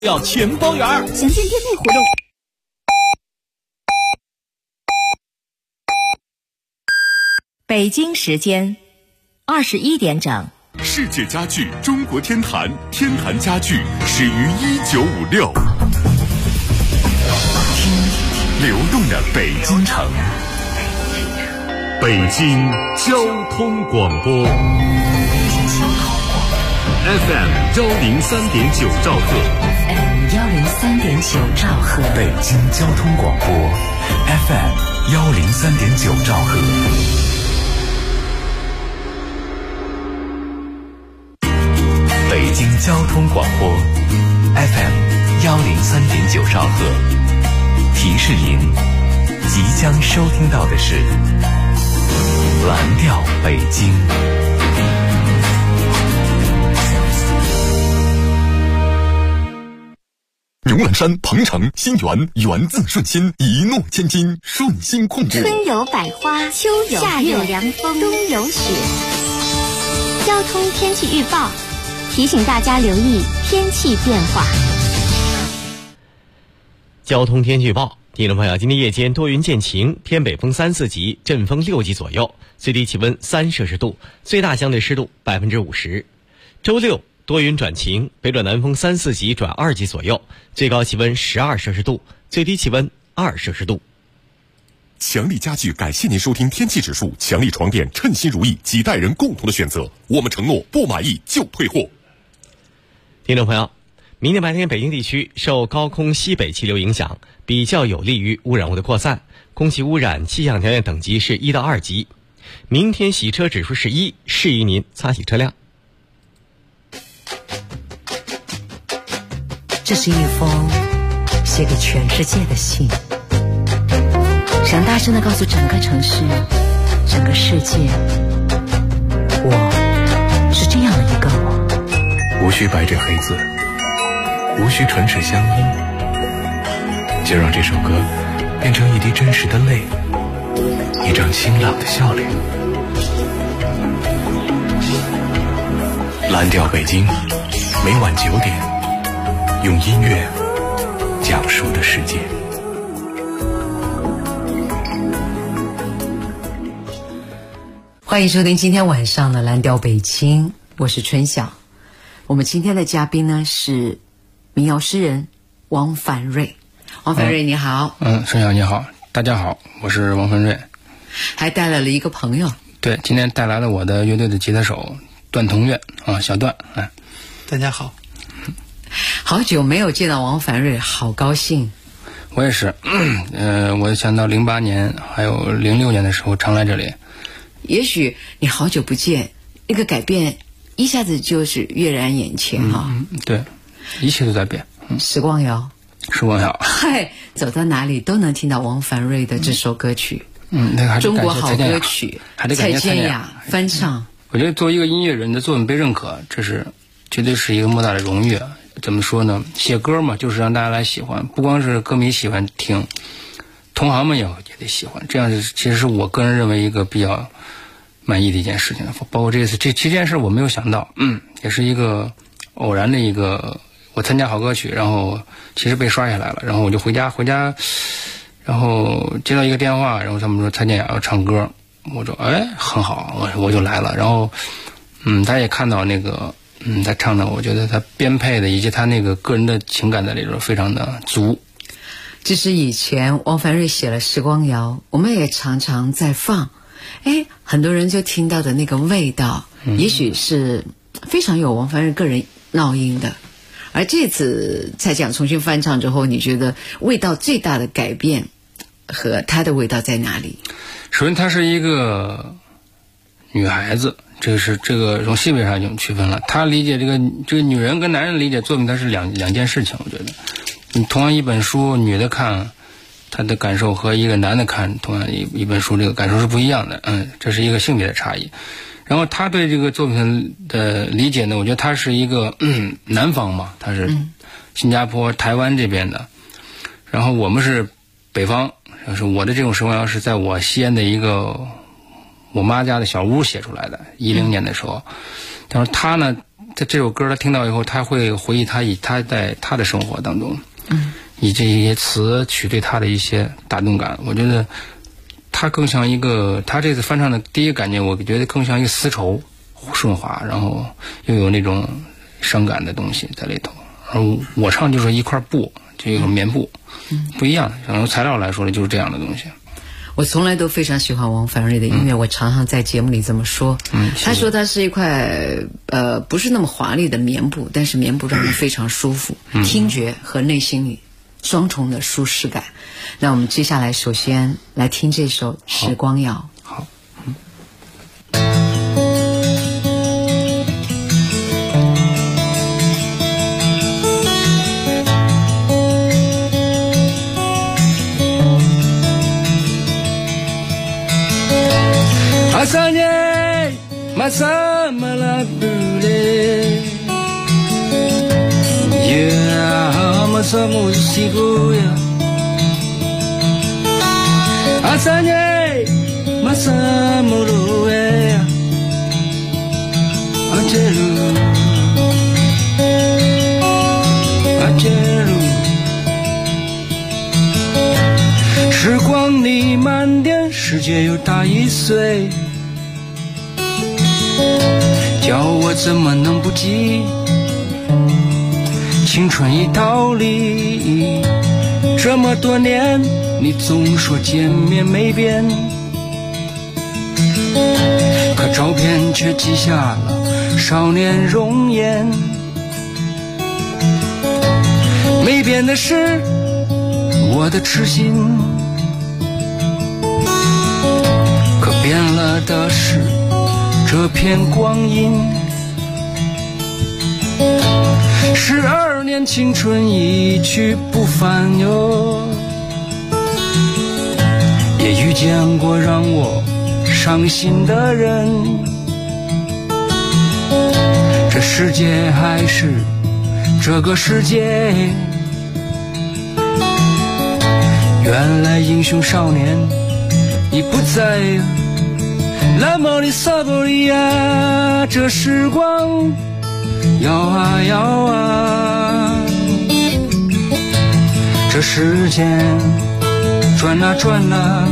要全包圆， 详见店内活动。 北京时间21点整。 世界家具中国天坛，天坛家具始于1956。听流动的北京城，北京交通广播 FM 103.9兆赫 103.9兆赫， 北京交通广播 FM 103.9兆赫。北京交通广播 FM 103.9兆赫，提示您即将收听到的是蓝调北京。牛栏山、鹏城、新源，源自顺心，一诺千金，顺心控股。 春有百花，秋有夏有凉风，冬有雪。交通天气预报提醒大家留意天气变化。 交通天气预报，听众朋友，今天夜间多云见晴，偏北风3、4级，阵风6级左右，最低气温3摄氏度，最大相对湿度50%。周六多云转晴，北转南风3、4级转2级左右，最高气温12摄氏度，最低气温2摄氏度。 强力家具感谢您收听天气指数，强力床垫称心如意，几代人共同的选择，我们承诺不满意就退货。 听众朋友，明天白天北京地区受高空西北气流影响，比较有利于污染物的扩散，空气污染气象条件等级是1到2级。明天洗车指数是1，适宜您擦洗车辆。 这是一封写给全世界的信，想大声地告诉整个城市、整个世界，我是这样的一个我。 无需白纸黑字，无需唇齿相依，就让这首歌变成一滴真实的泪，一张清朗的笑脸。蓝调北京，每晚9点，用音乐讲述的世界。 欢迎收听今天晚上的蓝调北京，我是春晓。我们今天的嘉宾呢是民谣诗人王凡瑞。王凡瑞，你好。 春晓你好，大家好，我是王凡瑞。 还带来了一个朋友。 对，今天带来了我的乐队的吉他手段同岳啊，小段。 大家好。 好久没有见到王凡瑞，好高兴。 我也是，我想到08年还有06年的时候常来这里。 也许你好久不见，那个改变一下子就是跃然眼前哈。 对，一切都在变。 时光谣。 时光谣。 嗨，走到哪里都能听到王凡瑞的这首歌曲。 那个还是中国好歌曲，蔡健雅翻唱。 我觉得作为一个音乐人的作品被认可，这是绝对是一个莫大的荣誉啊。怎么说呢？写歌嘛，就是让大家来喜欢，不光是歌迷喜欢听，同行们也得喜欢。这样其实是我个人认为一个比较满意的一件事情。包括这次这件事我没有想到，也是一个偶然的一个，我参加好歌曲，然后其实被刷下来了，然后我就回家，然后接到一个电话，然后他们说蔡健雅要唱歌，我说很好，我就来了。然后大家也看到那个他唱的，我觉得他编配的以及他那个个人的情感在里边非常的足。 这是以前王凡瑞写了《时光谣》，我们也常常在放，很多人就听到的那个味道，也许是非常有王凡瑞个人烙印的。而这次蔡健雅重新翻唱之后，你觉得味道最大的改变和他的味道在哪里？ 首先她是一个女孩子，这个从性别上已经区分了。她理解这个女人跟男人理解作品，它是两件事情。我觉得你同样一本书，女的看她的感受和一个男的看同样一本书，这个感受是不一样的。这是一个性别的差异。然后他对这个作品的理解呢，我觉得他是一个南方嘛，他是新加坡、台湾这边的，然后我们是北方。就是我的这种时光谣是在我西安的一个我妈家的小屋写出来的，10年的时候。但是他呢在这首歌他听到以后，他会回忆他在他的生活当中，以这些词曲对他的一些打动感。我觉得他更像一个，他这次翻唱的第一个感觉，我觉得更像一个丝绸顺滑，然后又有那种伤感的东西在里头。而我唱就是一块布，就有棉布，不一样。从材料来说呢，就是这样的东西。 我从来都非常喜欢王凡瑞的音乐，我常常在节目里这么说。他说他是一块不是那么华丽的棉布，但是棉布让人非常舒服，听觉和内心里双重的舒适感。那我们接下来首先来听这首《时光谣》。 好。Asanya masama la bule ya masamu siguya Asanya masamu ruya Ajeru 时光里慢点，世界又大1岁，叫我怎么能不记？青春一道理，这么多年，你总说见面没变，可照片却记下了少年容颜。没变的是我的痴心，可变了的是这片光阴。12年青春一去不返哟，也遇见过让我伤心的人，这世界还是这个世界，原来英雄少年已不在，那么的萨布利亚，这时光摇啊摇啊，这时间转啊转啊，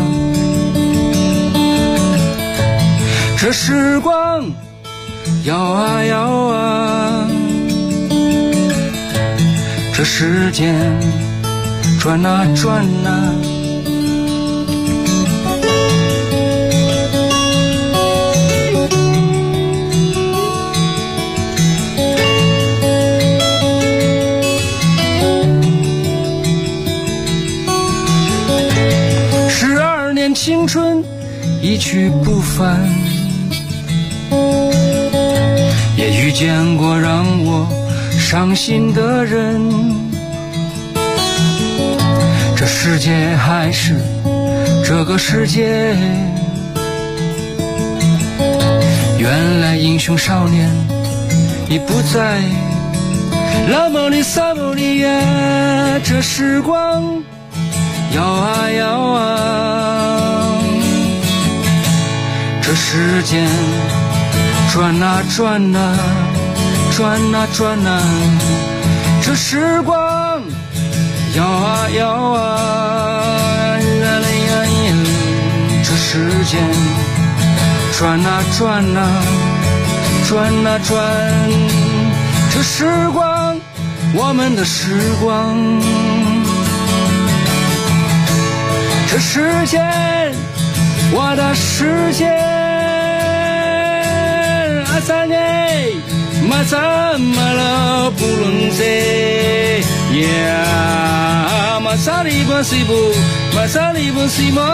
这时光摇啊摇啊，这时间转啊转啊。12年青春一去不返，也遇见过让我伤心的人，这世界还是这个世界，原来英雄少年已不在，那么你萨布利亚，这时光摇啊摇啊，这时间转啊转啊，转啊转啊，这时光摇啊摇啊，这时间转啊转啊，转啊转，这时光，我们的时光，这时间，我的时间，阿三耶，马萨马拉布隆塞，呀，马萨里关西布，马萨里布西莫。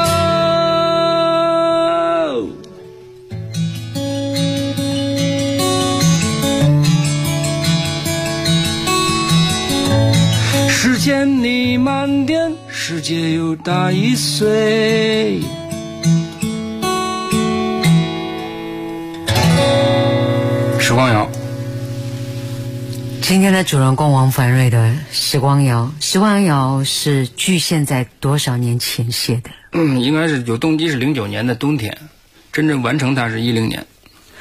时间你慢点，世界又大1岁。时光谣， 今天的主人公王凡瑞的《时光谣》，《时光谣》是距现在多少年前写的？ 应该是有动机是09年的冬天，真正完成它是10年。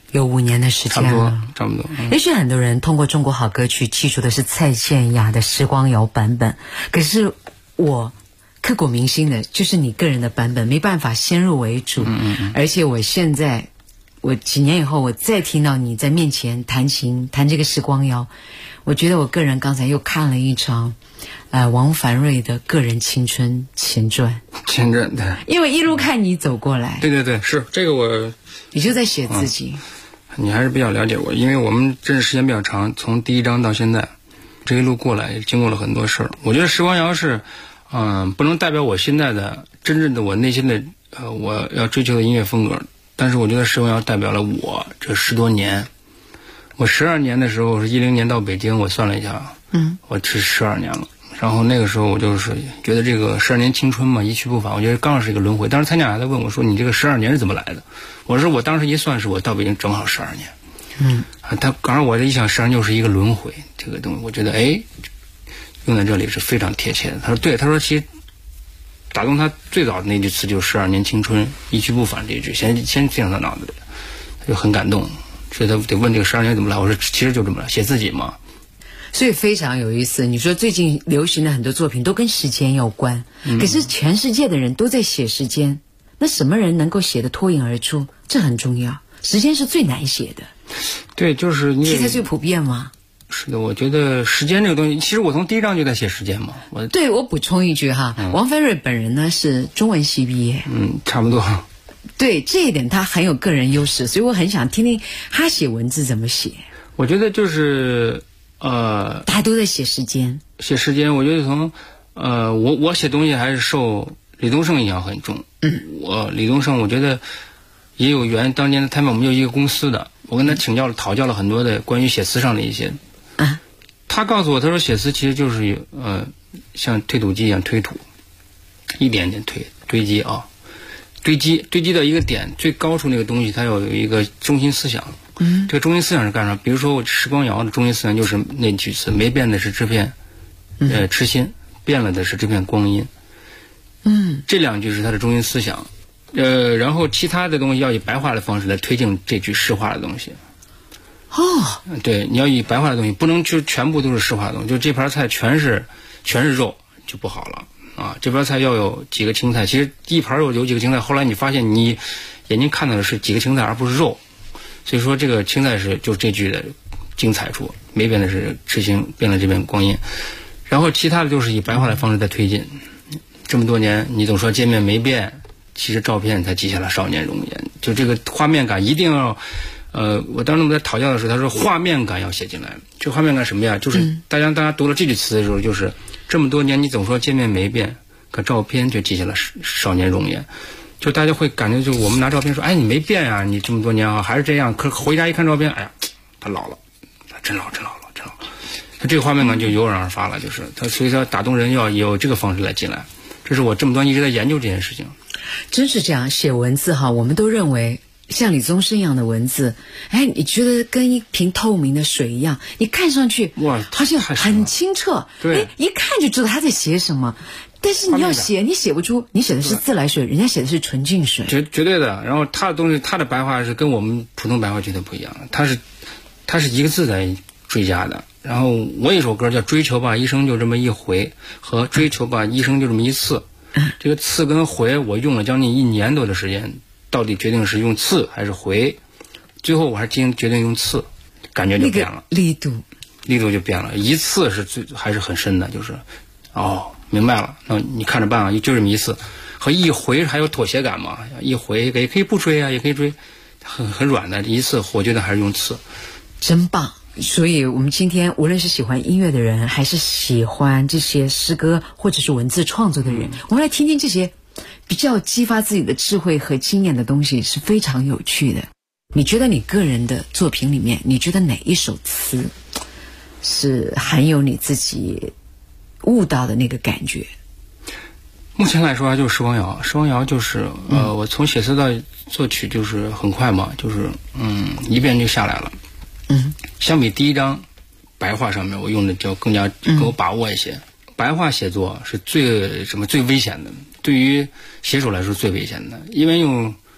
有5年的时间了， 差不多。 也许很多人通过中国好歌曲记住的是蔡健雅的时光谣版本，可是我刻骨铭心的就是你个人的版本，没办法先入为主。而且我现在，我几年以后我再听到你在面前弹琴弹这个时光谣，我觉得我个人刚才又看了一场王凡瑞的个人青春前传， 对， 因为一路看你走过来。 对，是这个你就在写自己。 你还是比较了解我，因为我们认识时间比较长，从第一章到现在，这一路过来也经过了很多事儿。我觉得时光谣是，不能代表我现在的真正的我内心的我要追求的音乐风格，但是我觉得时光谣代表了我这10多年。我12年的时候是10年到北京，我算了一下，我是12年了。然后那个时候我就是觉得这个12年青春嘛，一去不返，我觉得刚好是一个轮回。当时参加还在问我说：“你这个12年是怎么来的？”我说：“我当时一算是我到北京正好12年。”他刚好我这一想，12年就是一个轮回，这个东西我觉得用在这里是非常贴切的。他说对，他说其实打动他最早的那句词就是12年青春一去不返这一句，先进到他脑子里，他就很感动，所以他得问这个12年怎么来。我说其实就这么来，写自己嘛。 所以非常有意思。你说最近流行的很多作品都跟时间有关，可是全世界的人都在写时间，那什么人能够写得脱颖而出？这很重要。时间是最难写的， 对，就是题材最普遍嘛。 是的，我觉得时间这个东西，其实我从第一章就在写时间嘛。 对，我补充一句哈，王凡瑞本人呢是中文系毕业， 差不多。 对，这一点他很有个人优势，所以我很想听听他写文字怎么写。 我觉得就是大家都在写时间， 我觉得从我写东西还是受李宗盛影响很重。李宗盛我觉得也有缘，当年他们我们有一个公司的，我跟他讨教了很多的关于写词上的一些。他告诉我，他说写词其实就是像推土机一样推土，一点点堆积堆积到一个点最高处那个东西，它要有一个中心思想。这个中心思想是干啥？比如说我时光谣的中心思想就是那句词：没变的是这片痴心，变了的是这片光阴。这2句是它的中心思想。然后其他的东西要以白话的方式来推进这句诗化的东西。对，你要以白话的东西，不能就全部都是诗化的东西。就这盘菜全是肉就不好了啊！这盘菜要有几个青菜，其实一盘肉有几个青菜，后来你发现你眼睛看到的是几个青菜，而不是肉。所以说这个青菜就这句的精彩处，没变的是痴心，变了这片光阴。然后其他的就是以白话的方式在推进。这么多年你总说见面没变，其实照片才记下了少年容颜。就这个画面感一定要我当时在讨教的时候，他说画面感要写进来。这画面感什么呀？就是大家读了这句词的时候，就是这么多年你总说见面没变，可照片却记下了少年容颜。就大家会感觉，就我们拿照片说，你没变呀，你这么多年还是这样。可回家一看照片，他老了，他真老了。他这个画面感就油然而发了，就是他，所以说打动人要有这个方式来进来。这是我这么多年一直在研究这件事情。 真是这样，写文字哈，我们都认为像李宗盛一样的文字，你觉得跟一瓶透明的水一样，你看上去哇， 好像很清澈， 对， 一看就知道他在写什么。但是你要写，你写不出，你写的是自来水，人家写的是纯净水， 绝对的。然后他的东西，他的白话是跟我们普通白话绝对不一样，他是一个字在追加的。然后我有一首歌叫《追求吧一生就这么一回》和《追求吧一生就这么一次》，这个次跟回我用了将近1年多的时间，到底决定是用次还是回，最后我还决定用次，感觉就变了， 力度就变了。一次还是很深的，就是明白了，那你看着办啊，就这么一次。和一回还有妥协感嘛，一回也可以不追啊，也可以追，很软的。一次我觉得还是用次， 真棒。所以我们今天无论是喜欢音乐的人，还是喜欢这些诗歌或者是文字创作的人，我们来听听这些比较激发自己的智慧和经验的东西，是非常有趣的。你觉得你个人的作品里面，你觉得哪一首词是含有你自己悟到的那个感觉？ 目前来说就是时光谣。时光谣就是我从写词到作曲就是很快嘛，就是一遍就下来了。相比第一章白话上面，我用的就更加更有把握一些。白话写作是最危险的，对于写手来说最危险的，因为用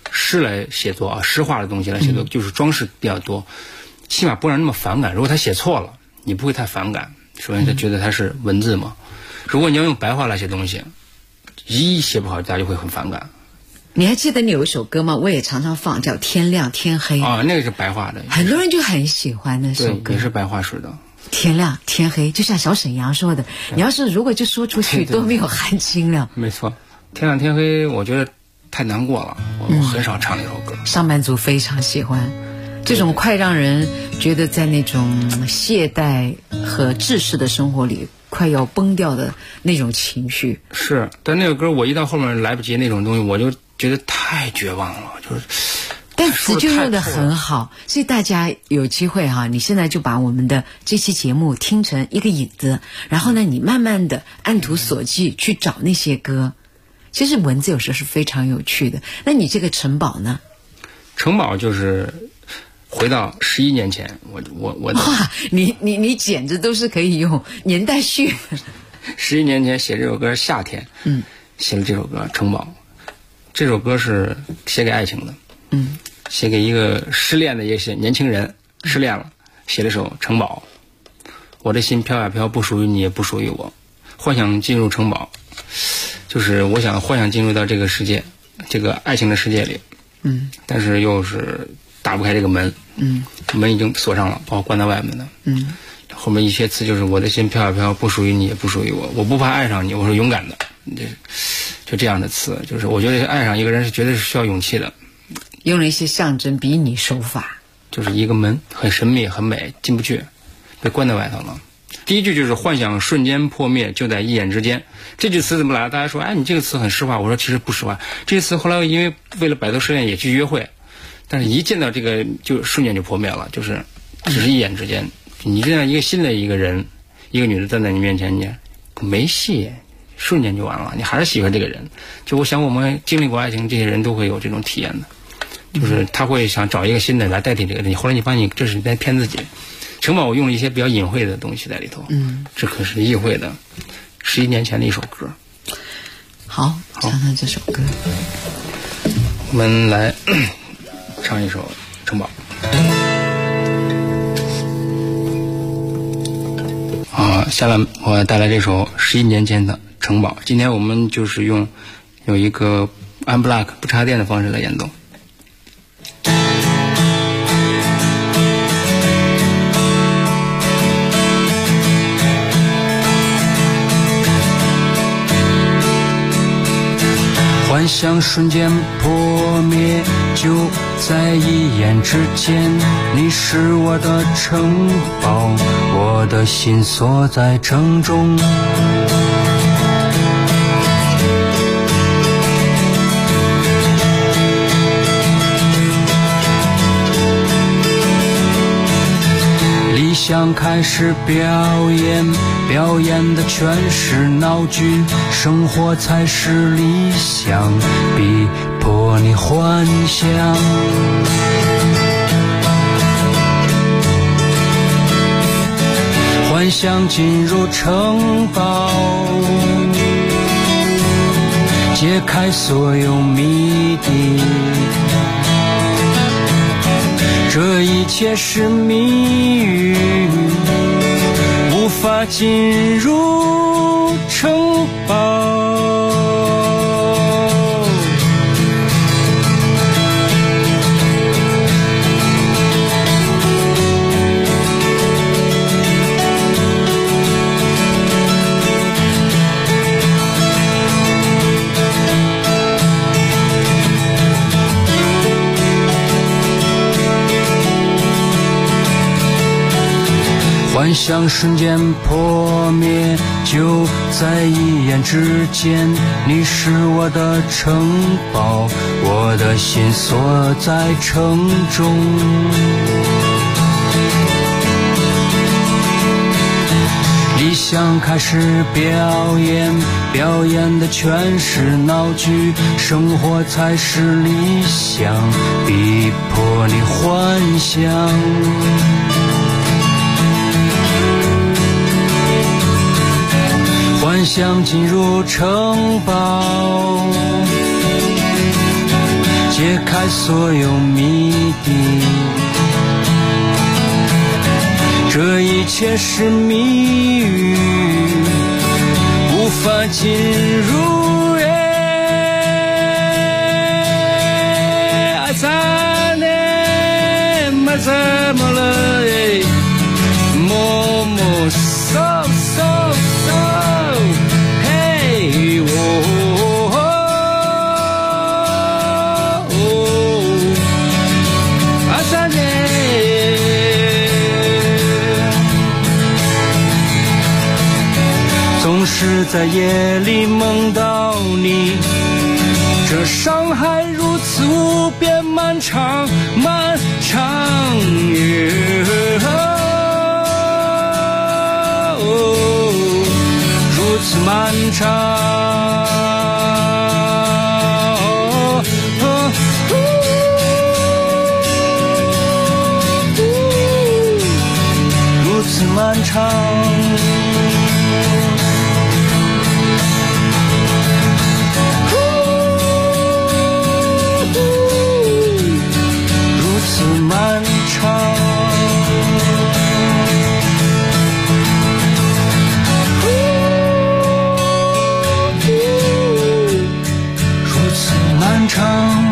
诗来写作啊，诗化的东西来写作，就是装饰比较多，起码不让人那么反感。如果他写错了，你不会太反感。首先他觉得它是文字嘛，如果你要用白话来写东西，一写不好，大家就会很反感。 你还记得你有一首歌吗？我也常常放，叫《天亮天黑》 啊，那个是白话的， 很多人就很喜欢那首歌， 对，也是白话式的。 天亮天黑，就像小沈阳说的，你要是如果就说出去多没有含金量。 没错，天亮天黑，我觉得太难过了，我很少唱那首歌。 上班族非常喜欢。这种快让人觉得在那种懈怠和窒息的生活里快要崩掉的那种情绪。 是，但那个歌我一到后面来不及那种东西，我就觉得太绝望了，就是但词就用得很好，所以大家有机会哈，你现在就把我们的这期节目听成一个引子，然后呢你慢慢的按图索骥去找那些歌。其实文字有时候是非常有趣的。那你这个城堡呢？ 城堡就是回到11年前，我哇，你简直都是可以用年代序。 11年前写这首歌夏天，写了这首歌《城堡》。这首歌是写给爱情的，写给一个失恋的一些年轻人，失恋了，写了首《城堡》。我的心飘呀飘，不属于你，也不属于我，幻想进入城堡，就是我想幻想进入到这个世界，这个爱情的世界里，但是又是打不开这个门，门已经锁上了，把我关在外面的，后面一些词就是我的心飘呀飘，不属于你，也不属于我，我不怕爱上你，我是勇敢的，就这样的词，就是我觉得爱上一个人是绝对是需要勇气的。 用了一些象征比拟手法， 就是一个门很神秘很美，进不去，被关在外头了。第一句就是幻想瞬间破灭，就在一眼之间。这句词怎么来的？大家说，哎，你这个词很实话。我说其实不实话。这个词后来因为为了摆脱失恋也去约会，但是一见到这个就瞬间就破灭了，就是只是一眼之间。你这样一个新的一个人，一个女的站在你面前，你没戏，瞬间就完了。你还是喜欢这个人。就我想我们经历过爱情，这些人都会有这种体验的。就是他会想找一个新的来代替这个人，后来你发现你这是在骗自己。城堡我用了一些比较隐晦的东西在里头，这可是意会的11年前的一首歌。 好，唱唱这首歌。 我们来唱一首《城堡》。下来我带来这首11年前的《城堡》。今天我们就是有一个 unblock 不插电的方式来演奏。幻想瞬间破灭，就在一眼之间。你是我的城堡，我的心锁在城中。理想开始表演，表演的全是闹剧，生活才是理想，逼迫你幻想。幻想进入城堡，揭开所有谜底，这一切是谜语，无法进入城堡。幻想瞬间破灭，就在一眼之间。你是我的城堡，我的心锁在城中。理想开始表演，表演的全是闹剧，生活才是理想，逼迫你幻想。幻想进入城堡， 解开所有谜底，这一切是谜语，无法进入。怎么了？默默 so so so， 嘿哦阿萨内，总是在夜里梦到你，这伤害如此无边漫长漫长。如此漫长，如此漫长。漫长，如此漫长，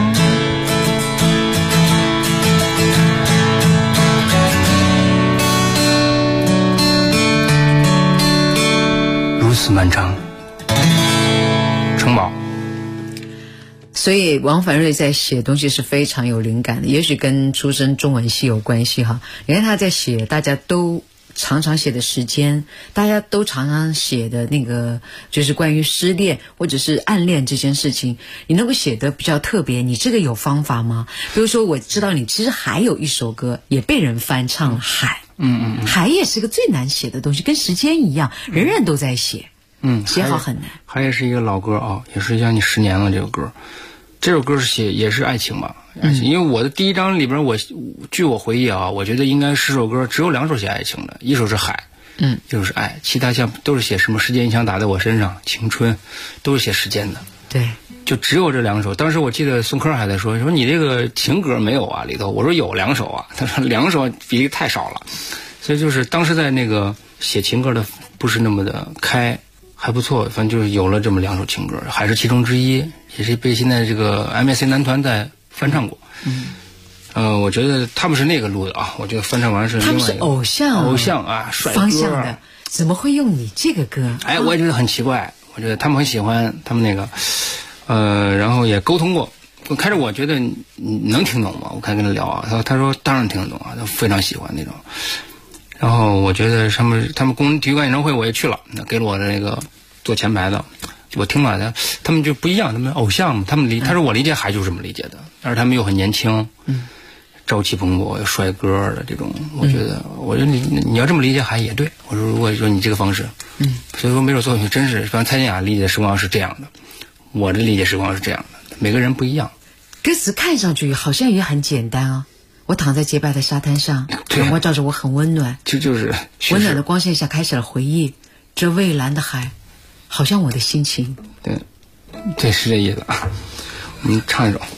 如此漫长。城堡。 所以王凡瑞在写东西是非常有灵感的，也许跟出身中文系有关系哈。你看他在写，大家都常常写的时间，大家都常常写的那个就是关于失恋或者是暗恋这件事情，你能够写得比较特别，你这个有方法吗？比如说我知道你其实还有一首歌也被人翻唱了，海，海也是个最难写的东西，跟时间一样，人人都在写，写好很难。 海也是一个老歌啊，也是将近10年了这首歌。这首歌是也是爱情吧，因为我的第一章里边，据我回忆啊，我觉得应该10首歌只有2首写爱情的，一首是海，一首是爱，其他像都是写什么时间一枪打在我身上，青春，都是写时间的。 对， 就只有这2首。当时我记得宋柯还在说你这个情歌没有啊里头，我说有2首啊，他说2首比例太少了，所以就是当时在那个写情歌的不是那么的开。还不错，反正就是有了这么2首情歌，还是其中之一，也是被现在这个 MSC 男团在翻唱过。我觉得他们是那个路的啊，我觉得翻唱完是另外一个。 他们是偶像啊，帅哥方向的，怎么会用你这个歌？ 哎，我也觉得很奇怪，我觉得他们很喜欢他们那个，然后也沟通过。开始我觉得你能听懂吗？我开始跟他聊啊，他说当然听得懂啊，他非常喜欢那种。然后我觉得他们工人体育馆演唱会我也去了，给了我的那个做前排的，我听了他们就不一样，他们偶像嘛，他说我理解海就是这么理解的，但是他们又很年轻，朝气蓬勃，有帅哥的这种，我觉得你要这么理解海也对，我说如果说你这个方式，所以说每首作品真是，比方蔡健雅理解时光是这样的，我的理解时光是这样的，每个人不一样。 歌词看上去好像也很简单啊。我躺在洁白的沙滩上，阳光照着我很温暖， 就是温暖的光线下开始了回忆，这蔚蓝的海，好像我的心情。 对，是这意思啊。我们唱一首。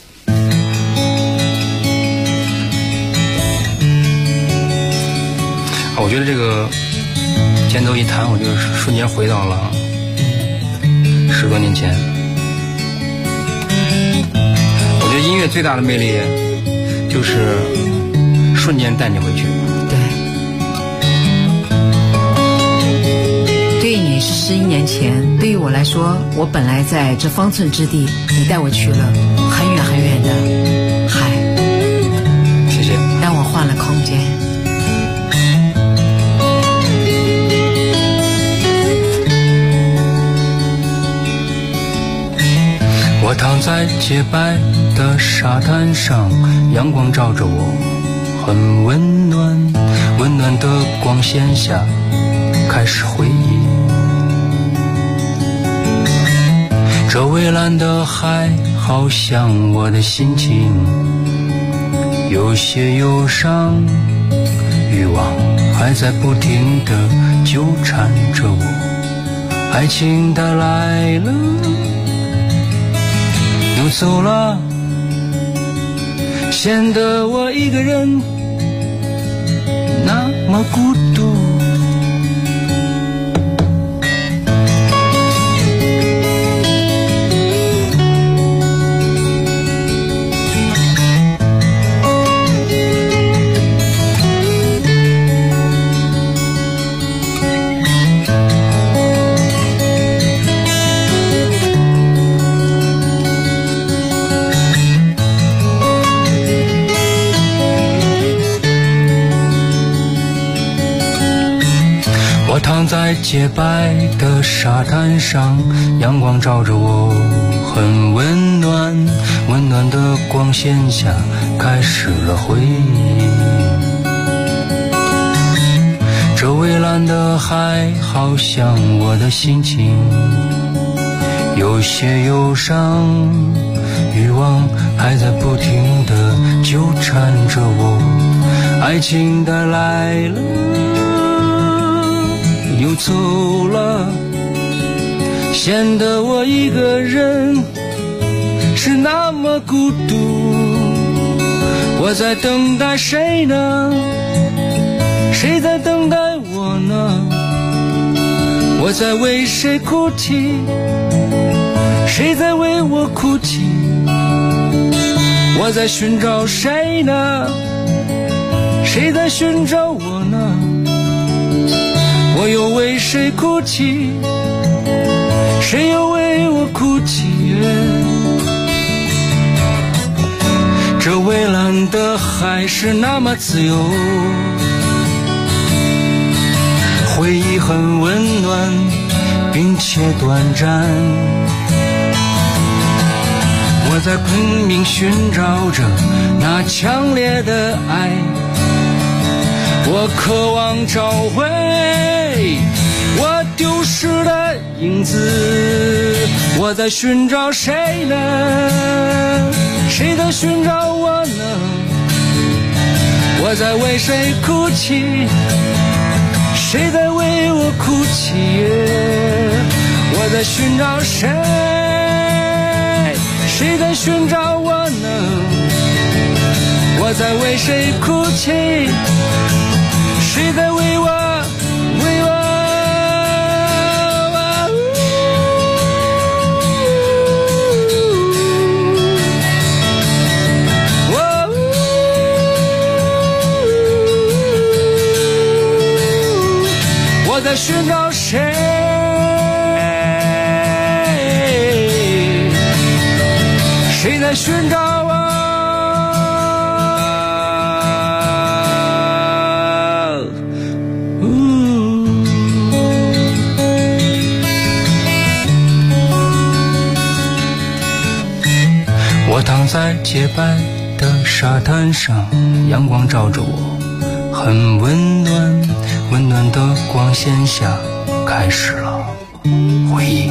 我觉得这个肩头一弹，我就瞬间回到了10多年前。我觉得音乐最大的魅力就是瞬间带你回去。 对于你是11年前，对于我来说，我本来在这方寸之地，你带我去了很远很远的海。 谢谢。 让我换了空间。 我躺在洁白的沙滩上，阳光照着我很温暖，温暖的光线下开始回忆，这蔚蓝的海好像我的心情，有些忧伤，欲望还在不停地纠缠着我，爱情它来了又走了， 显得我一个人那么孤独。我躺在洁白的沙滩上，阳光照着我，很温暖，温暖的光线下开始了回忆。这蔚蓝的海好像我的心情，有些忧伤，欲望还在不停地纠缠着我，爱情的来了又走了，显得我一个人是那么孤独。我在等待谁呢？谁在等待我呢？我在为谁哭泣？谁在为我哭泣？我在寻找谁呢？谁在寻找我呢？我又为谁哭泣？谁又为我哭泣？这蔚蓝的海是那么自由，回忆很温暖并且短暂。我在拼命寻找着那强烈的爱，我渴望找回我丢失的影子。我在寻找谁呢？谁在寻找我呢？我在为谁哭泣？谁在为我哭泣？我在寻找谁？谁在寻找我呢？我在为谁哭泣？谁在为我？我在寻找谁？谁在寻找我？我躺在洁白的沙滩上，阳光照着我，很温暖，温暖的光线下开始了回忆。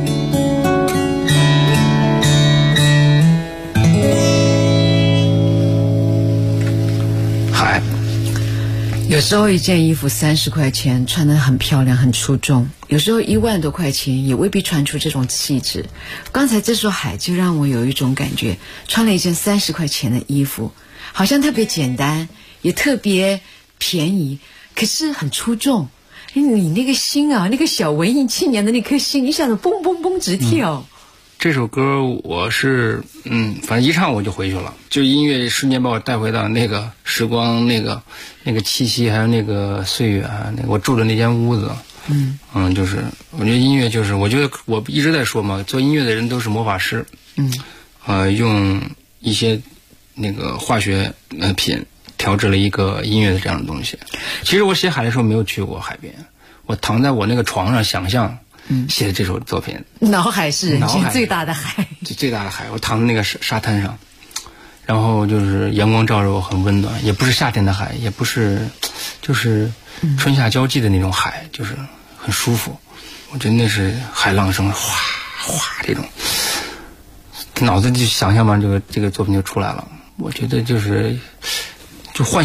海， 有时候一件衣服30块钱穿得很漂亮很出众，有时候1万多块钱也未必穿出这种气质。刚才这首海就让我有一种感觉，穿了一件30块钱的衣服，好像特别简单，也特别便宜，可是很出众。你那个心啊，那个小文艺青年的那颗心一下子蹦蹦蹦直跳。 这首歌我是反正一唱我就回去了，就音乐瞬间把我带回到那个时光，那个气息，还有那个岁月啊，那个我住的那间屋子。就是我觉得音乐就是，我觉得我一直在说嘛，做音乐的人都是魔法师。用一些那个化学品调制了一个音乐的这样的东西。其实我写海的时候没有去过海边，我躺在我那个床上想象写的这首作品。 脑海是人间最大的海， 最大的海。我躺在那个沙滩上，然后就是阳光照着我，很温暖，也不是夏天的海，也不是就是春夏交际的那种海，就是很舒服。我觉得那是海浪声哗哗这种，脑子就想象完这个作品就出来了。我觉得就幻想。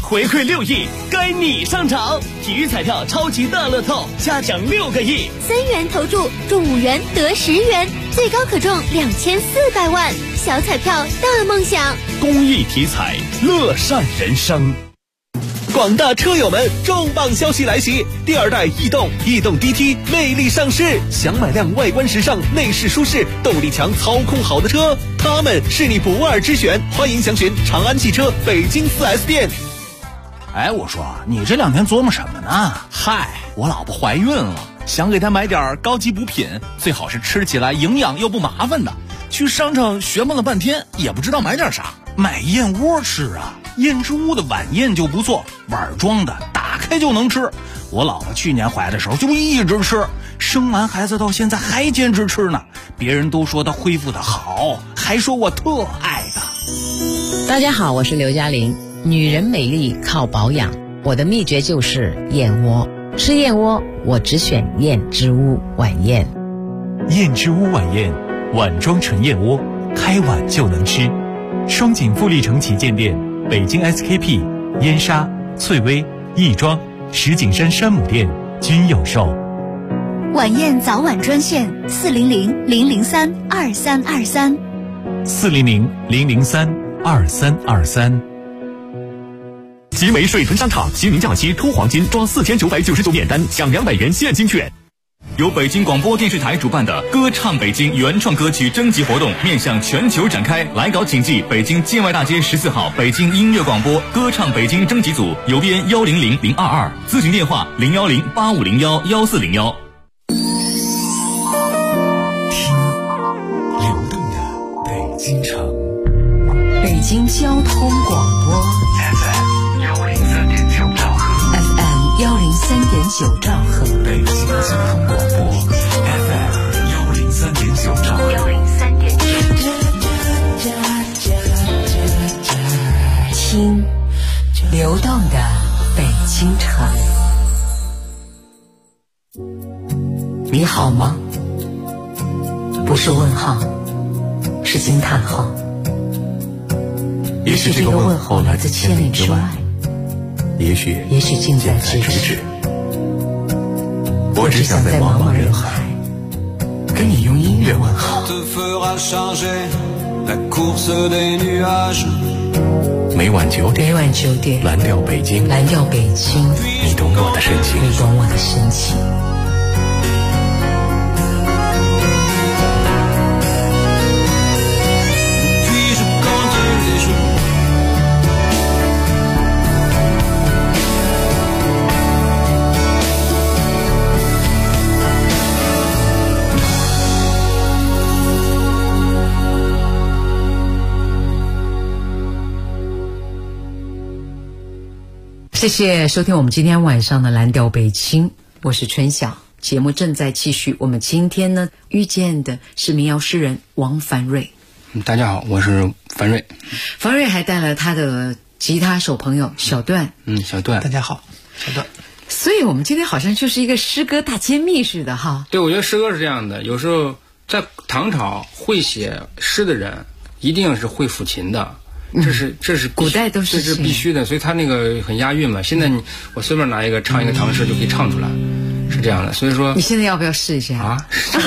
回馈6亿，该你上场！体育彩票超级大乐透，嘉奖6个亿 ，3元投注中5元得10元，最高可中2400万。小彩票大梦想， 公益体彩，乐善人生。广大车友们，重磅消息来袭！第2代逸动 DT 魅力上市，想买辆外观时尚、内饰舒适、动力强、操控好的车，他们是你不二之选。欢迎详询长安汽车北京4S店。 哎，我说你这2天琢磨什么呢？ 嗨，我老婆怀孕了，想给她买点高级补品，最好是吃起来营养又不麻烦的。去商场学问了半天，也不知道买点啥。 买燕窝吃啊，燕之屋的晚宴就不错，碗装的，打开就能吃。我老婆去年怀的时候就一直吃，生完孩子到现在还坚持吃呢。别人都说她恢复的好，还说我特爱她。 大家好，我是刘嘉玲。女人美丽靠保养，我的秘诀就是燕窝。吃燕窝，我只选燕之屋晚宴。 燕之屋晚宴，碗装纯燕窝，开碗就能吃。双井富力城旗舰店、北京 SKP、燕莎、翠微、亦庄、石景山山姆店均有售。 晚宴早晚专线400-003-2323 400-003-2323。 集美水豚商场新年假期抽黄金抓4999免单，享200元现金券。 由北京广播电视台主办的歌唱北京原创歌曲征集活动面向全球展开，来稿请寄北京建外大街14号北京音乐广播歌唱北京征集组，邮编100022，咨询电话010-8501-1401。 听流动的北京城， 北京交通广播 FM 103.9兆赫 ，FM 103.9兆赫， 北京交通广播 FM 103.9兆赫听流动的北京城。你好吗？不是问号，是惊叹号。也许这个问候来自千里之外，也许近在咫尺。我只想在茫茫人海跟你用音乐问好。 每晚9点，蓝调北京， 蓝调北京， 你懂我的深情， 你懂我的深情。谢谢收听我们今天晚上的蓝调北京，我是春晓。节目正在继续，我们今天呢遇见的是民谣诗人王凡瑞。 大家好，我是凡瑞。 凡瑞还带了他的吉他手朋友小段。 小段。 大家好，小段。 所以我们今天好像就是一个诗歌大揭秘似的哈。 对，我觉得诗歌是这样的，有时候在唐朝会写诗的人一定是会抚琴的。这是古代都是这是必须的，所以他那个很押韵嘛。现在我随便拿一个唱一个唐诗就可以唱出来，是这样的。所以说， 你现在要不要试一下啊？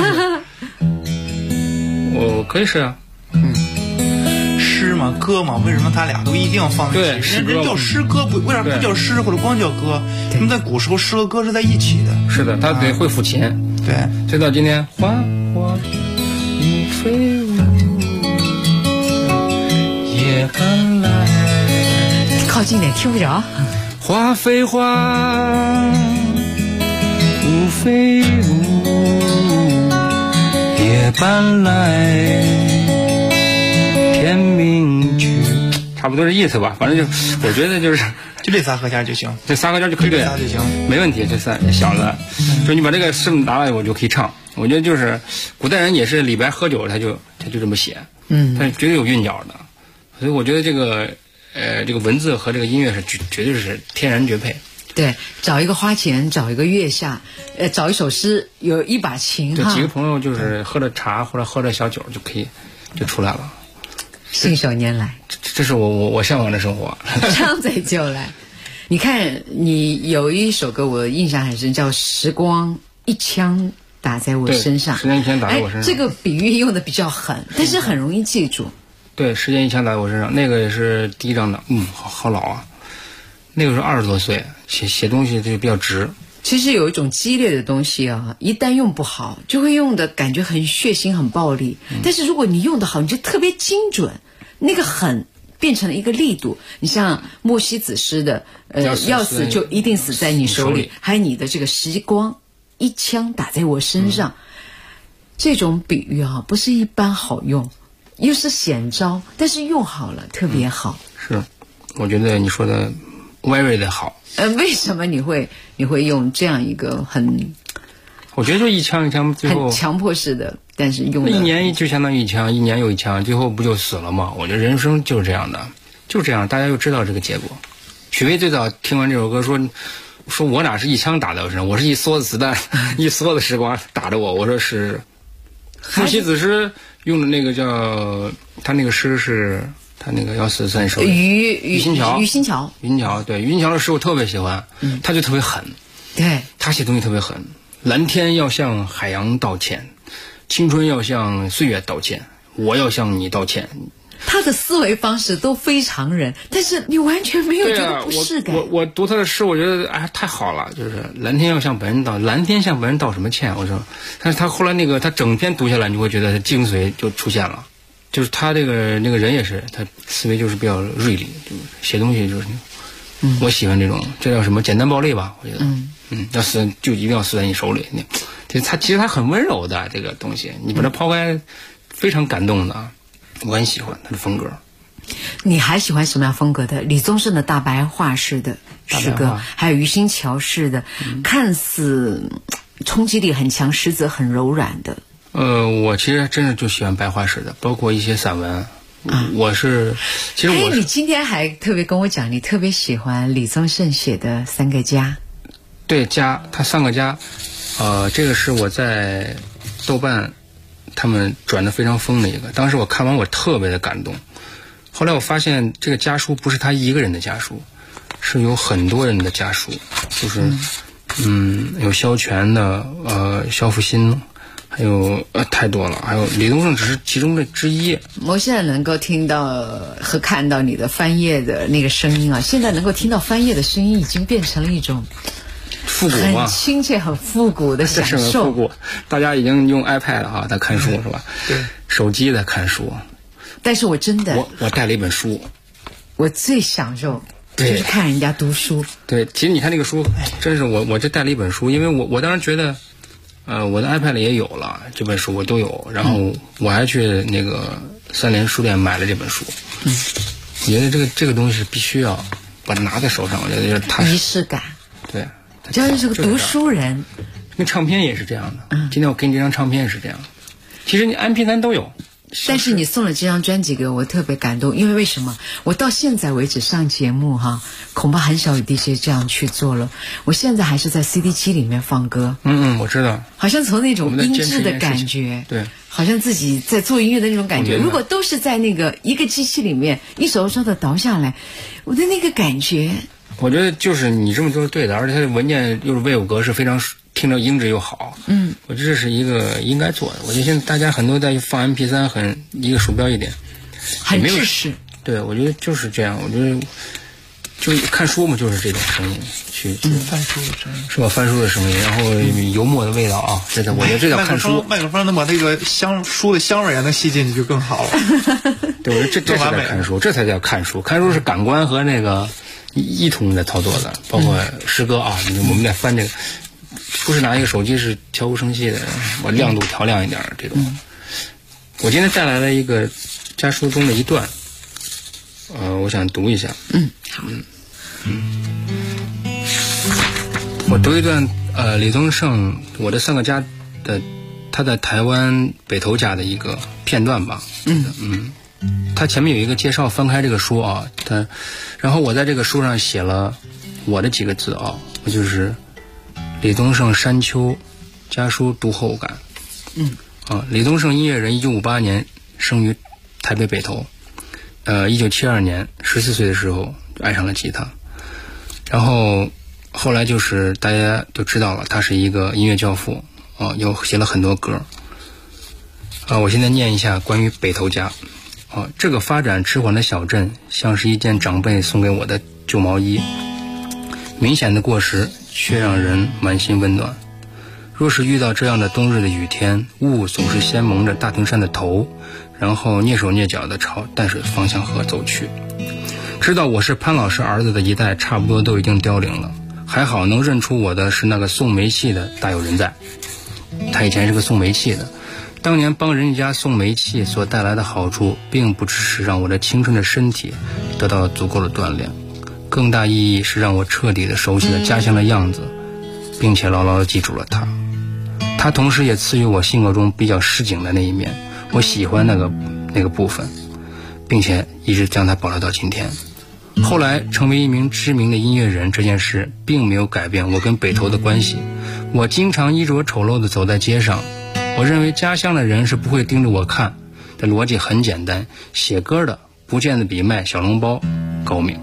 我可以试啊。 诗嘛，歌嘛，为什么他俩都一定要放在一起？人叫诗歌，为啥不叫诗或者光叫歌？他们在古时候诗和歌是在一起的。 是的，他得会抚琴。 对， 所以到今天，花花已飞舞。夜半来， 靠近点，听不着。 花非花，雾非雾，夜半来，天明去，差不多是意思吧。反正就我觉得就这仨和弦就行， 这3个弦就可以， 这仨就行， 没问题。这3小的，就你把这个诗拿来，我就可以唱。我觉得就是古代人也是李白喝酒，他就这么写，他绝对有韵脚的。所以我觉得这个文字和这个音乐是绝对是天然绝配。 对，找一个花钱，找一个月下，找一首诗，有一把琴， 对，几个朋友就是喝着茶或者喝着小酒就可以就出来了。 信手拈来， 这是我向往的生活。 张嘴就来。 你看，你有一首歌我印象很深，叫《时光一枪打在我身上》。 时间一枪打在我身上。 这个比喻用的比较狠，但是很容易记住。 对，时间一枪打在我身上，那个也是第一张的，好老啊。那个时候20多岁，写东西就比较直。 其实有一种激烈的东西啊，一旦用不好，就会用的感觉很血腥、很暴力。但是如果你用得好，你就特别精准，那个狠变成了一个力度。你像莫西子诗的要死就一定死在你手里，还有你的这个时光一枪打在我身上，这种比喻啊，不是一般好用，又是险招，但是用好了特别好。 是，我觉得你说的 very 的好。 为什么你会用这样一个很？ 我觉得就一枪一枪，最后很强迫式的，但是用一年就相当于一枪，一年又一枪，最后不就死了吗？我觉得人生就是这样的，就这样，大家就知道这个结果。许巍最早听完这首歌说我哪是一枪打在我身上，我是一梭子子弹，一梭子时光打着我。我说是，莫西子诗用的那个叫他那个诗是。他那个要死在你手里，于心桥，对，于心桥的诗我特别喜欢，他就特别狠， 对， 他写东西特别狠。蓝天要向海洋道歉，青春要向岁月道歉，我要向你道歉。 他的思维方式都非常人，但是你完全没有觉得不适感。 我读他的诗，我觉得太好了，就是蓝天要向本人道，蓝天向本人道什么歉？我说，但是他后来他整篇读下来，你会觉得精髓就出现了。就是他那个人也是，他思维就是比较锐利，就是写东西就是，我喜欢这种，这叫什么简单暴力吧？我觉得，要死就一定要死在你手里。其实他很温柔的这个东西，你把它抛开，非常感动的，我很喜欢他的风格。 你还喜欢什么样风格的？李宗盛的大白话式的诗歌，还有于心桥式的，看似冲击力很强，实则很柔软的。 我其实真的就喜欢白话式的，包括一些散文。 你今天还特别跟我讲，你特别喜欢李宗盛写的《三个家》。 对，他三个家，这个是我在豆瓣他们转的非常疯的一个。当时我看完我特别的感动。后来我发现这个家书不是他一个人的家书，是有很多人的家书，就是有萧全的，萧复兴。还有太多了，还有李宗盛只是其中的之一。 我现在能够听到和看到你的翻页的那个声音啊，现在能够听到翻页的声音，已经变成了一种复古嘛， 很亲切、很复古的享受。 复古，大家已经用 iPad 哈在看书是吧？ 对， 手机在看书。 但是我真的， 我带了一本书， 我最享受就是看人家读书。 对，其实你看那个书，真是我这带了一本书，因为我当时觉得。我的 iPad 也有了这本书，我都有，然后我还去那个三联书店买了这本书。我觉得这个东西是必须要把它拿在手上，我觉得就是踏实。 仪式感。 对， 就是个读书人。 那唱片也是这样的。今天我给你这张唱片是这样的。其实你 MP3 都有。 但是你送了这张专辑给我，特别感动，因为为什么？我到现在为止上节目哈，恐怕很少有 DJ 这样去做了。我现在还是在 CD 机里面放歌。 我知道。 好像从那种音质的感觉， 对， 好像自己在做音乐的那种感觉。如果都是在那个一个机器里面一首一首的倒下来，我的那个感觉。 我觉得就是你这么做是对的，而且它的文件又是 WAV 格式，非常听着音质又好。我觉得这是一个应该做的。我觉得现在大家很多在放 MP3，一个鼠标一点， 很制式。 对，我觉得就是这样。我觉得就看书嘛，就是这种声音，去翻书的声音， 是吧？翻书的声音，然后油墨的味道啊，我觉得这叫看书。 麦克风能把那个书的香味能吸进去就更好了。 对，我觉得这才叫看书，这才叫看书。看书是感官和那个一同在操作的，包括诗歌啊，我们在翻这个，不是拿一个手机是悄无声息的，我亮度调亮一点这种。我今天带来了一个家书中的一段，我想读一下。 好。 我读一段李宗盛《我的三个家》的他在台湾北投家的一个片段吧。他前面有一个介绍，翻开这个书啊，然后我在这个书上写了我的几个字啊，我就是李宗盛山丘家书读后感。李宗盛音乐人，1958年生于台北北投，1972年14岁的时候爱上了吉他。 然后后来就是大家都知道了，他是一个音乐教父啊，又写了很多歌啊。我现在念一下关于北头家啊，这个发展迟缓的小镇，像是一件长辈送给我的旧毛衣，明显的过时，却让人满心温暖。若是遇到这样的冬日的雨天，雾总是先蒙着大亭山的头，然后蹑手蹑脚地朝淡水方向河走去。知道我是潘老师儿子的一代差不多都已经凋零了，还好能认出我的是那个送煤气的大有人在。他以前是个送煤气的，当年帮人家送煤气所带来的好处，并不只是让我的青春的身体得到足够的锻炼，更大意义是让我彻底的熟悉了家乡的样子，并且牢牢地记住了它。它同时也赐予我性格中比较市井的那一面，我喜欢那个部分，并且一直将它保留到今天。后来成为一名知名的音乐人这件事并没有改变我跟北头的关系。我经常衣着丑陋地走在街上，我认为家乡的人是不会盯着我看的逻辑很简单，写歌的不见得比卖小笼包高明。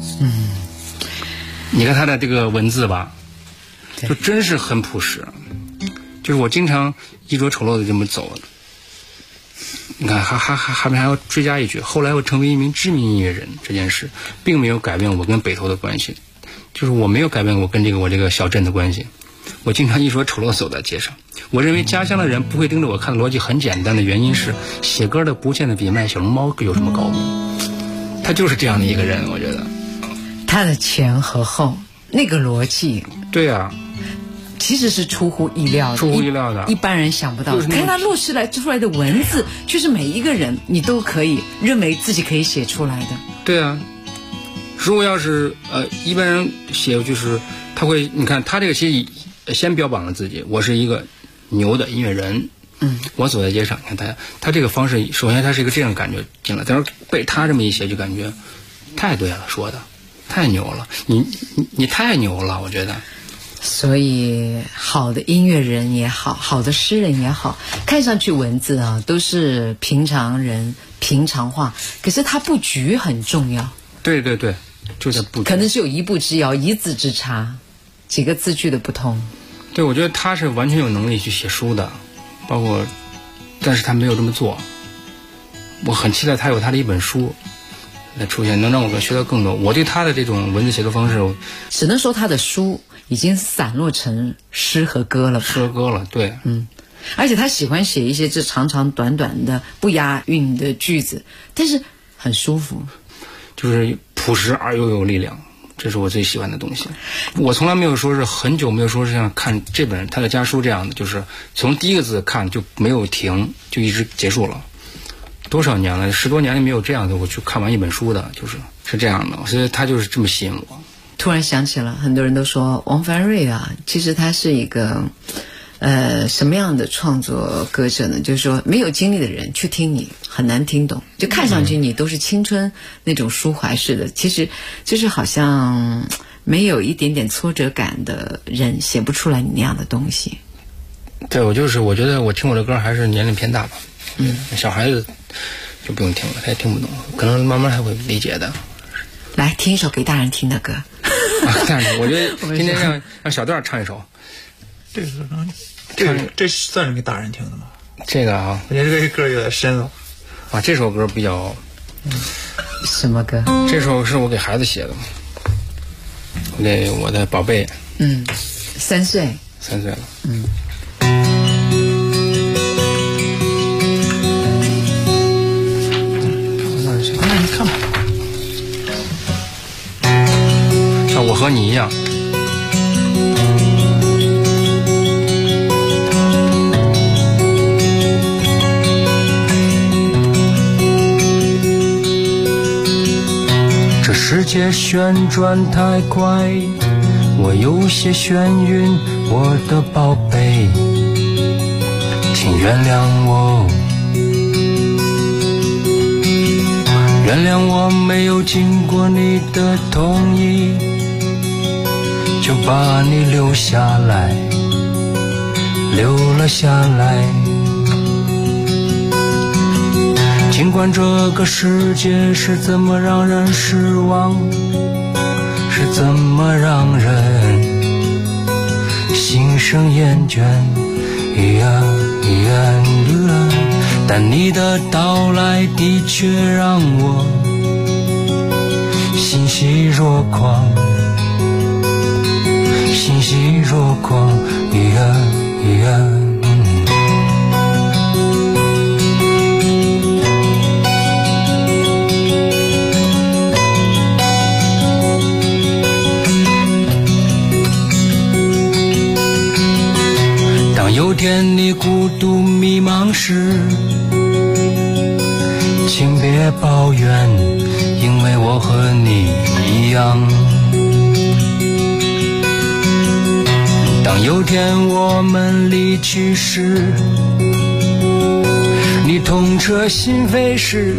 你看他的这个文字吧，就真是很朴实。就是我经常衣着丑陋的这么走，你看还要追加一句，后来我成为一名知名音乐人这件事并没有改变我跟北头的关系，就是我没有改变我跟我这个小镇的关系。我经常衣着丑陋走在街上，我认为家乡的人不会盯着我看的逻辑很简单的原因是，写歌的不见得比卖小笼包有什么高明。他就是这样的一个人，我觉得他的前和后那个逻辑， 对啊， 其实是出乎意料的，一般人想不到。看他落实出来的文字，就是每一个人你都可以认为自己可以写出来的。 对啊，如果要是一般人写，就是他会，你看他这个其实先标榜了自己，我是一个牛的音乐人。我走在街上，你看他这个方式，首先他是一个这样感觉进来，但是被他这么一写，就感觉太对了，说的太牛了，你太牛了，我觉得。 所以好的音乐人也好，好的诗人也好，看上去文字啊都是平常人平常话，可是他布局很重要。对对对，就在布局，可能是有一步之遥，一字之差，几个字句的不同。对，我觉得他是完全有能力去写书的，包括，但是他没有这么做。我很期待他有他的一本书来出现，能让我学到更多。我对他的这种文字写作方式，只能说他的书已经散落成诗和歌了吧。诗和歌了，对，而且他喜欢写一些这长长短短的不押韵的句子，但是很舒服，就是朴实而又有力量，这是我最喜欢的东西。我从来没有说是很久没有说是像看这本他的家书这样的，就是从第一个字看就没有停，就一直结束了。多少年了，10多年也没有这样的我去看完一本书的，是这样的，所以他就是这么吸引我。突然想起了，很多人都说王凡瑞啊，其实他是一个什么样的创作歌者呢？就是说没有经历的人去听你很难听懂，就看上去你都是青春那种抒怀式的，其实就是好像没有一点点挫折感的人写不出来你那样的东西。对，我觉得我听我的歌还是年龄偏大吧，小孩子就不用听了，他也听不懂，可能慢慢还会理解的。来听一首给大人听的歌。我觉得今天让小段唱一首。这算是给大人听的吗？这个啊，我觉得这个歌有点深了。啊，这首歌比较。什么歌？这首是我给孩子写的，给我的宝贝。3岁。3岁了。那你看吧。我和你一样。这世界旋转太快，我有些眩晕，我的宝贝，请原谅我，原谅我没有经过你的同意就把你留下来，留了下来。尽管这个世界是怎么让人失望，是怎么让人心生厌倦？但你的到来的确让我欣喜若狂，欣喜若狂。当有天你孤独迷茫时，请别抱怨，因为我和你一样。当有天我们离去时，你痛彻心扉时，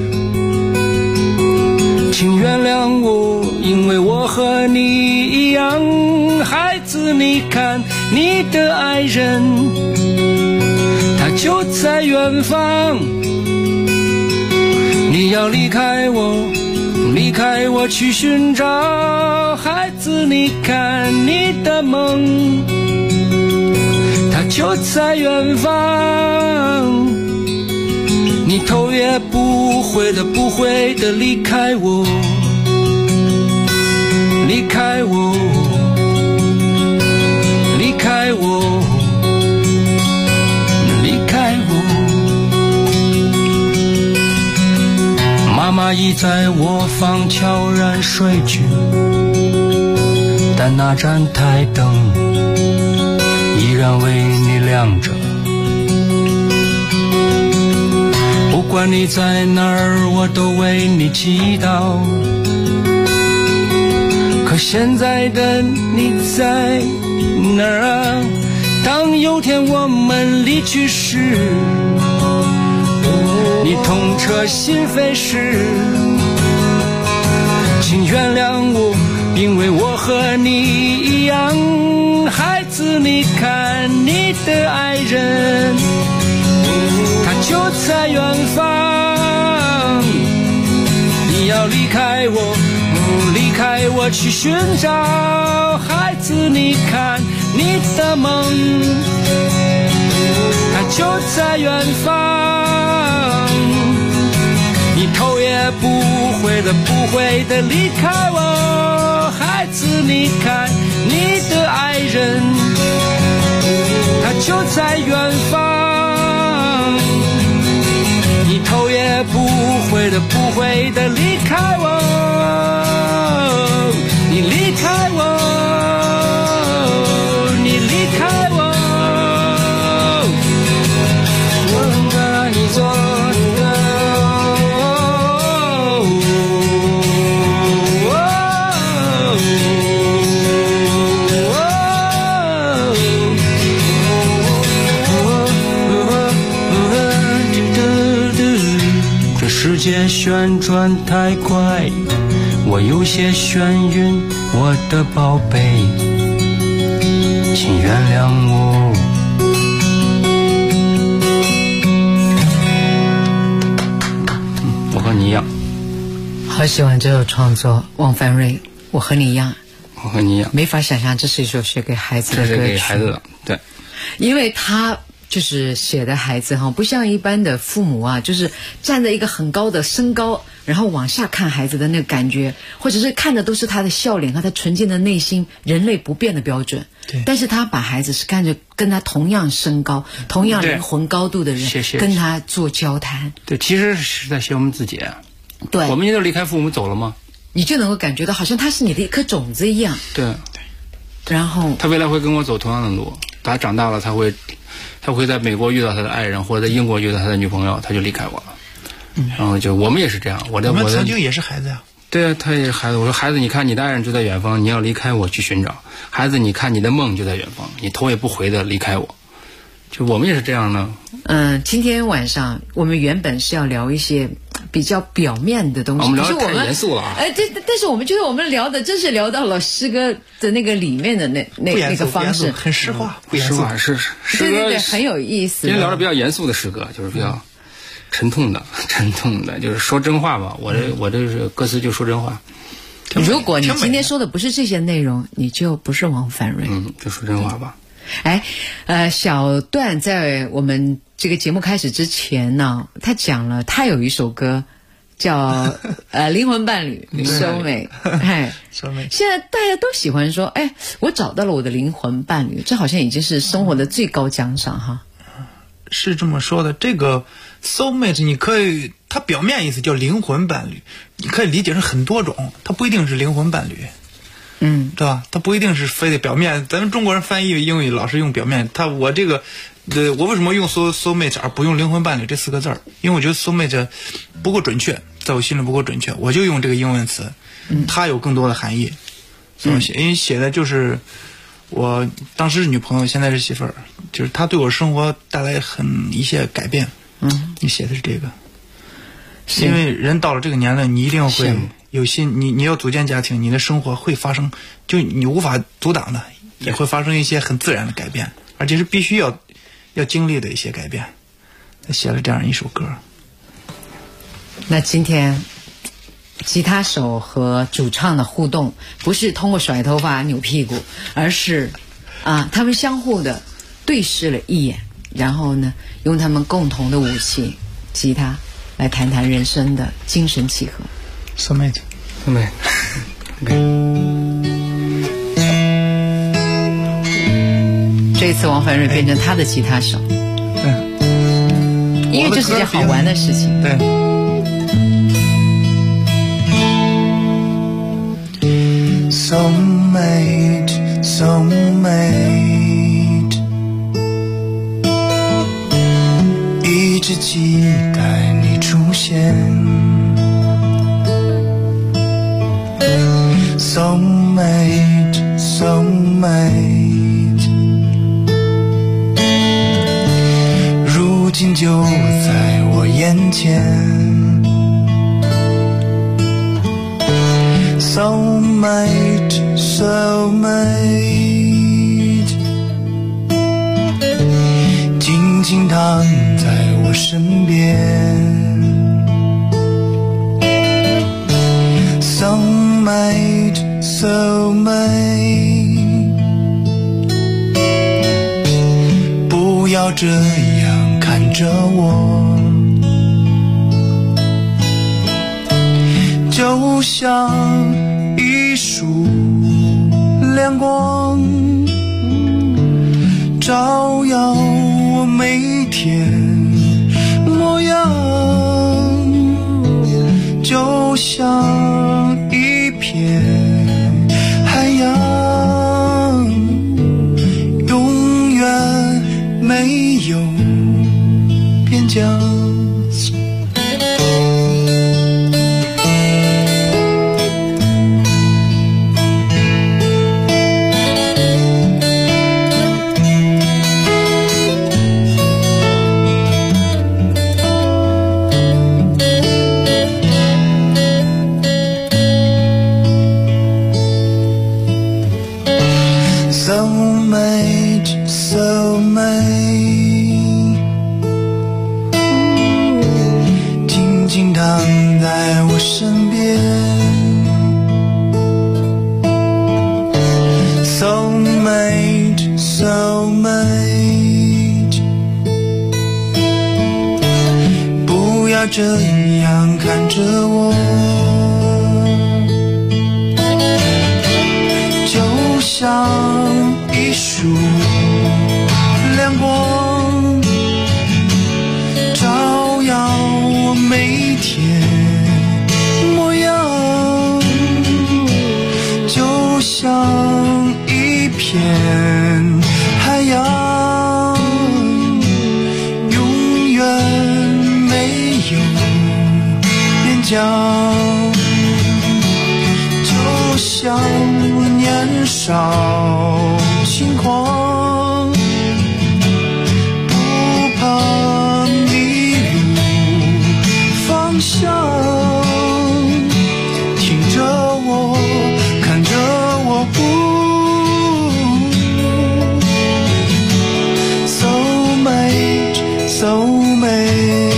请原谅我，因为我和你一样。孩子，你看你的爱人，他就在远方。你要离开我，离开我去寻找。孩子，你看你的梦，它就在远方。你头也不回的不回的离开我，离开我，离开我，离开我。妈妈已在卧房悄然睡去，但那盏台灯依然为你亮着。不管你在哪儿，我都为你祈祷。可现在的你在哪儿啊？当有天我们离去时，你痛彻心扉时，请原谅我，因为我和你一样。孩子，你看你的爱人，他就在远方。你要离开我，离开我去寻找。孩子，你看你的梦，它就在远方。你头也不回的不回的离开我。孩子，你看你的爱人，他就在远方。你头也不回的不回的离开我，你离开我，你离开我，我和你做世界旋转太快，我有些眩晕，我的宝贝，请原谅我。我和你一样。 好喜欢这首创作，汪凡瑞，我和你一样。 我和你一样。 没法想象这是一首写给孩子的歌曲。 这是给孩子的，对。 因为他就是写的孩子哈，不像一般的父母啊，就是站在一个很高的身高，然后往下看孩子的那个感觉，或者是看的都是他的笑脸和他纯净的内心，人类不变的标准。对。但是他把孩子是看着跟他同样身高、同样灵魂高度的人，跟他做交谈。 对，其实是在写我们自己。 对。 我们也都离开父母走了吗？ 你就能够感觉到，好像他是你的一颗种子一样。 对。 然后他未来会跟我走同样的路，他长大了，他会在美国遇到他的爱人，或者在英国遇到他的女朋友，他就离开我了。然后就我们也是这样，我们曾经也是孩子呀。 对啊，他也是孩子。我说孩子，你看你的爱人就在远方，你要离开我去寻找。孩子，你看你的梦就在远方，你头也不回的离开我。就我们也是这样的。 今天晚上我们原本是要聊一些比较表面的东西， 我们聊得太严肃了啊！ 但是我们觉得我们聊的真是聊到了诗歌的那个里面的那个方式， 很诗化，不严肃，是诗歌， 对，很有意思。 今天聊的比较严肃的诗歌，就是比较沉痛的，就是说真话吧。我这是歌词就说真话。 如果你今天说的不是这些内容，你就不是王凡瑞。 就说真话吧。 小段在我们这个节目开始之前呢，他讲了他有一首歌叫灵魂伴侣soulmate。现在大家都喜欢说，我找到了我的灵魂伴侣，这好像已经是生活的最高奖赏哈。 是这么说的，这个 soulmate 你可以，它表面意思叫灵魂伴侣，你可以理解成很多种，它不一定是灵魂伴侣，对吧？它不一定是非得表面，咱们中国人翻译英语老是用表面，我为什么用 soulmate 而不用灵魂伴侣这4个字儿？因为我觉得 soulmate 不够准确，在我心里不够准确，我就用这个英文词，它有更多的含义。因为写的就是我当时是女朋友，现在是媳妇儿，就是她对我生活带来一些改变。你写的是这个，因为人到了这个年龄，你一定会有你要组建家庭，你的生活会发生，就你无法阻挡的，也会发生一些很自然的改变，而且是必须要经历的一些改变。他写了这样一首歌。 那今天吉他手和主唱的互动不是通过甩头发扭屁股，而是他们相互的对视了一眼，然后呢用他们共同的武器吉他来谈谈人生的精神契合。 soulmate。 这一次王凡瑞变成他的吉他手，因为这是件好玩的事情。 对。 soulmate soulmate， 一直期待你出现。soulmate soulmate， 如今就在我眼前。soulmate soulmate， 静静躺在我身边。soulmate soulmate， 不要这样看着我，就像一束亮光，照耀我每天模样，就像一片海洋，永远没有边疆。soulmate soulmate， 静静躺在我身边。soulmate soulmate， 不要这样看着我，就像一束亮光，照耀我每天模样，就像一片海洋，永远没有边疆，就像年少轻狂，不怕迷路方向，听着我，看着我soulmate soulmate，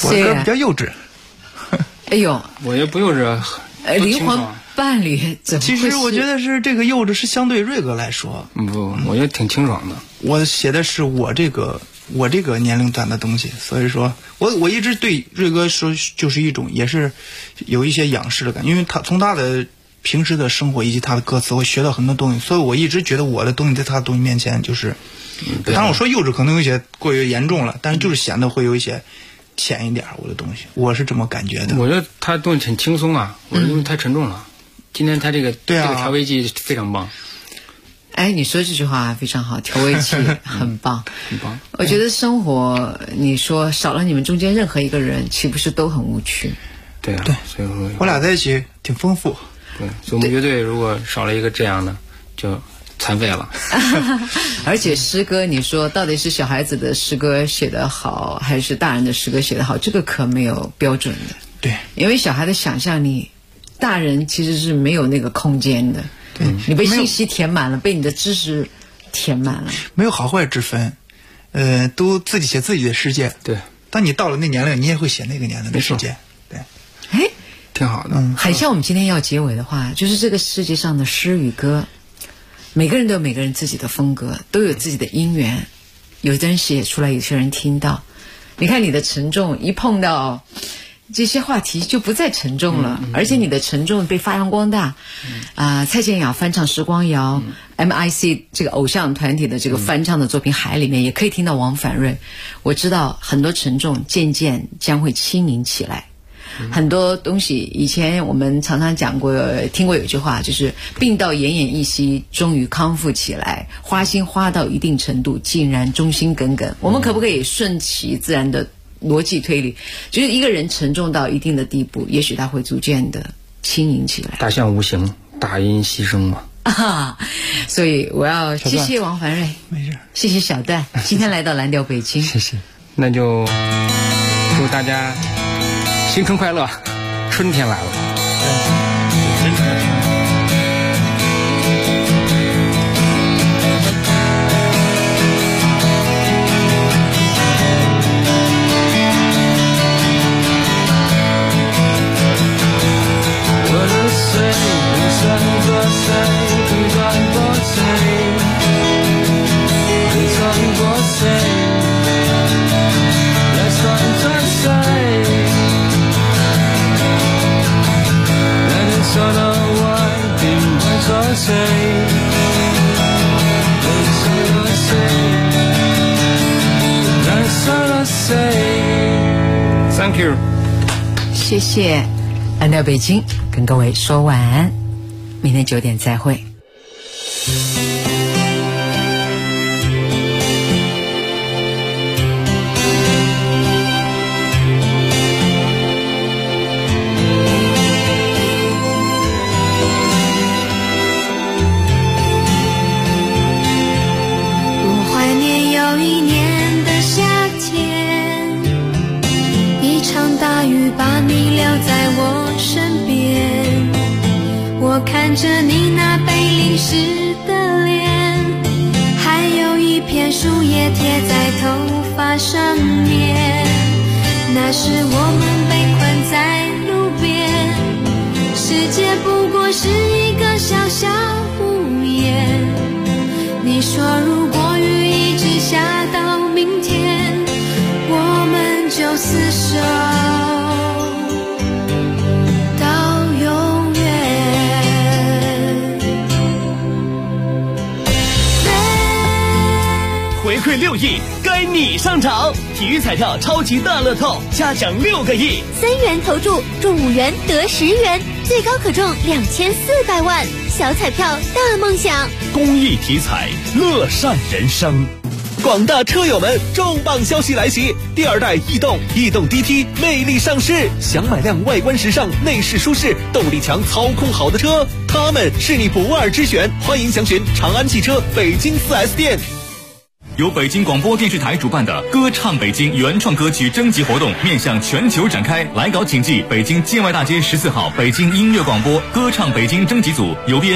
我的歌比较幼稚。 哎呦， 我也不幼稚。 灵魂伴侣怎么会？ 其实我觉得是这个幼稚是相对瑞哥来说。 不，我觉得挺清爽的。 我写的是我这个年龄段的东西，所以说我一直对瑞哥说就是一种也是有一些仰视的感觉，因为他从他的平时的生活以及他的歌词会学到很多东西，所以我一直觉得我的东西在他的东西面前就是，当然我说幼稚可能有些过于严重了，但是就是显得会有一些浅一点我的东西，我是这么感觉的。 我觉得他的东西很轻松啊，我的东西太沉重了。今天他这个调味剂非常棒。 哎，你说这句话非常好，调味剂很棒， 很棒。 我觉得生活，你说少了你们中间任何一个人，岂不是都很无趣？ 对啊， 对， 所以我俩在一起挺丰富。 对，所以我们乐队如果少了一个这样的，就残废了。 而且诗歌，你说到底是小孩子的诗歌写得好，还是大人的诗歌写得好？这个可没有标准的。 对， 因为小孩的想象力，大人其实是没有那个空间的。 对， 你被信息填满了，被你的知识填满了， 没有好坏之分，都自己写自己的世界。 对， 当你到了那年龄，你也会写那个年龄的世界。对， 哎， 挺好的。 很像我们今天要结尾的话，就是这个世界上的诗与歌，每个人都有每个人自己的风格，都有自己的因缘。有的人写出来，有些人听到。你看你的沉重，一碰到这些话题就不再沉重了，而且你的沉重被发扬光大。蔡健雅翻唱《时光谣》，MIC 这个偶像团体的这个翻唱的作品《海》里面也可以听到王凡瑞。我知道很多沉重渐渐将会轻盈起来。很多东西以前我们常常讲过，听过有句话，就是病到奄奄一息，终于康复起来；花心花到一定程度，竟然忠心耿耿。我们可不可以顺其自然的逻辑推理，就是一个人沉重到一定的地步，也许他会逐渐的轻盈起来。 大象无形，大音牺牲嘛。 所以我要谢谢王凡瑞， 没事， 谢谢小段，今天来到蓝调北京， 谢谢。那就祝大家新春快乐，春天来了。 真的。 Thank you， 谢谢。蓝调北京跟各位说晚安，明天9点再会。 我怀念有一年的夏天，一场大雨把你留在我身边，我看着你那被淋湿的脸，还有一片树叶贴在头发上面，那时我们被困在路边，世界不过是一个小小屋檐，你说如果雨一直下到明天，我们就厮守到永远。 回馈6亿，该你上场！体育彩票超级大乐透，加奖6个亿 ，3元投注中5元得10元，最高可中2400万，小彩票大梦想。 公益体彩，乐善人生。广大车友们，重磅消息来袭！第2代逸动 DT 魅力上市，想买辆外观时尚、内饰舒适、动力强、操控好的车，它们是你不二之选。欢迎详询长安汽车北京4S店。 由北京广播电视台主办的歌唱北京原创歌曲征集活动面向全球展开，来稿请寄北京建外大街14号北京音乐广播歌唱北京征集组，邮编